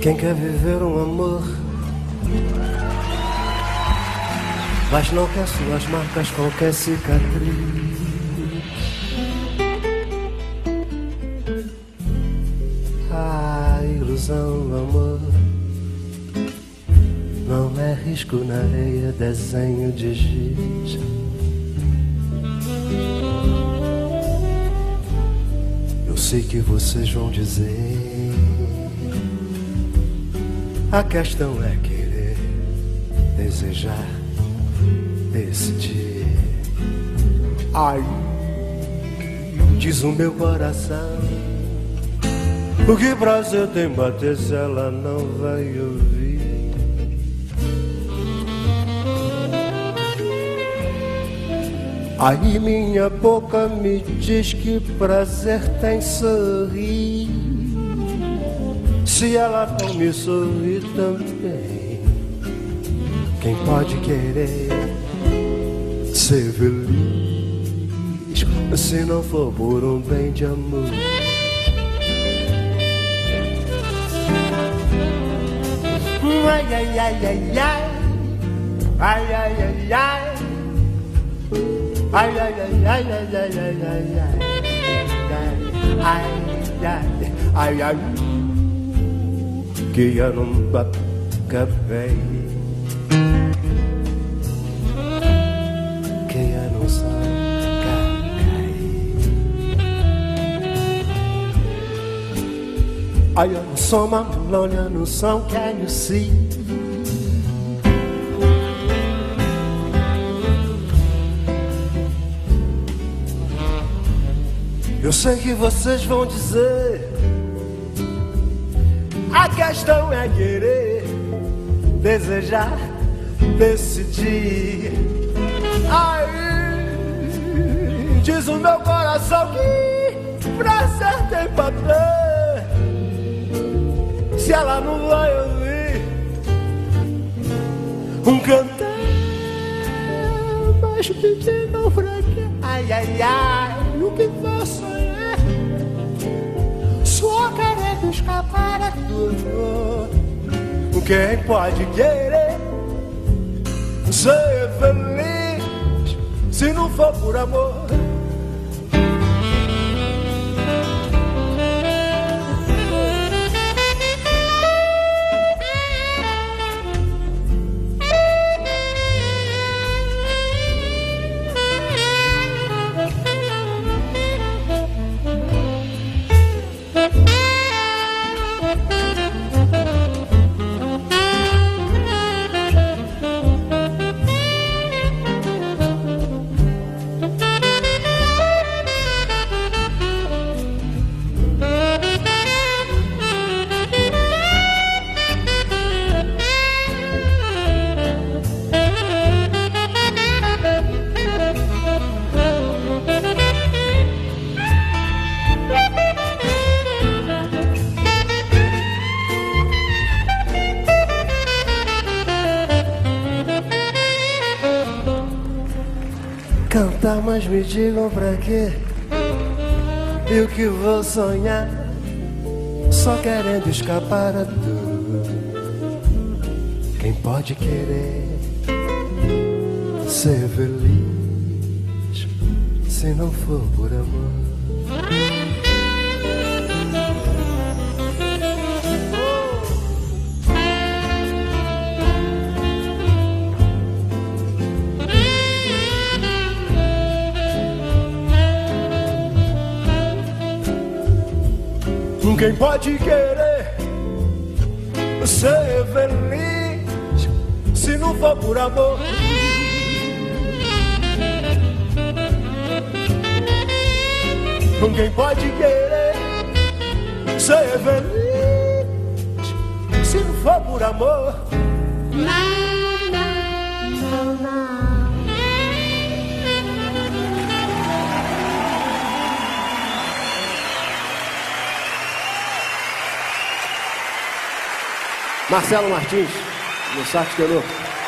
Quem quer viver um amor, mas não quer suas marcas, qualquer cicatriz. A ilusão, amor, não é risco na areia, desenho de giz. Eu sei que vocês vão dizer, a questão é querer, desejar, decidir. Ai, diz o meu coração, o que prazer tem bater se ela não vai ouvir? Aí minha boca me diz que prazer tem sorrir. Se ela não me sorri também, quem pode querer ser feliz se não for por um bem de amor? Ai, ai, ai, ai, ai, ai, ai, ai, ai, ai, ai, ai, ai, ai, ai, ai, ai, que eu não acabei, que eu não sou I am so lonely, I know some, can you see? Eu sei que vocês vão dizer, a questão é querer, desejar, decidir. Ai, diz o meu coração que prazer tem papel. Se ela não vai ouvir um cantar, mas pedir não pra quê? Ai, ai, ai, o que vou sonhar? Só querendo escapar da dor. Quem pode querer ser feliz se não for por amor? Cantar, mas me digam pra quê? E o que vou sonhar? Só querendo escapar da dor. Quem pode querer ser feliz se não for por amor? Quem pode querer ser feliz se não for por amor? Quem pode querer ser feliz se não for por amor? Não, não, não, não. Marcelo Martins, no sax tenor.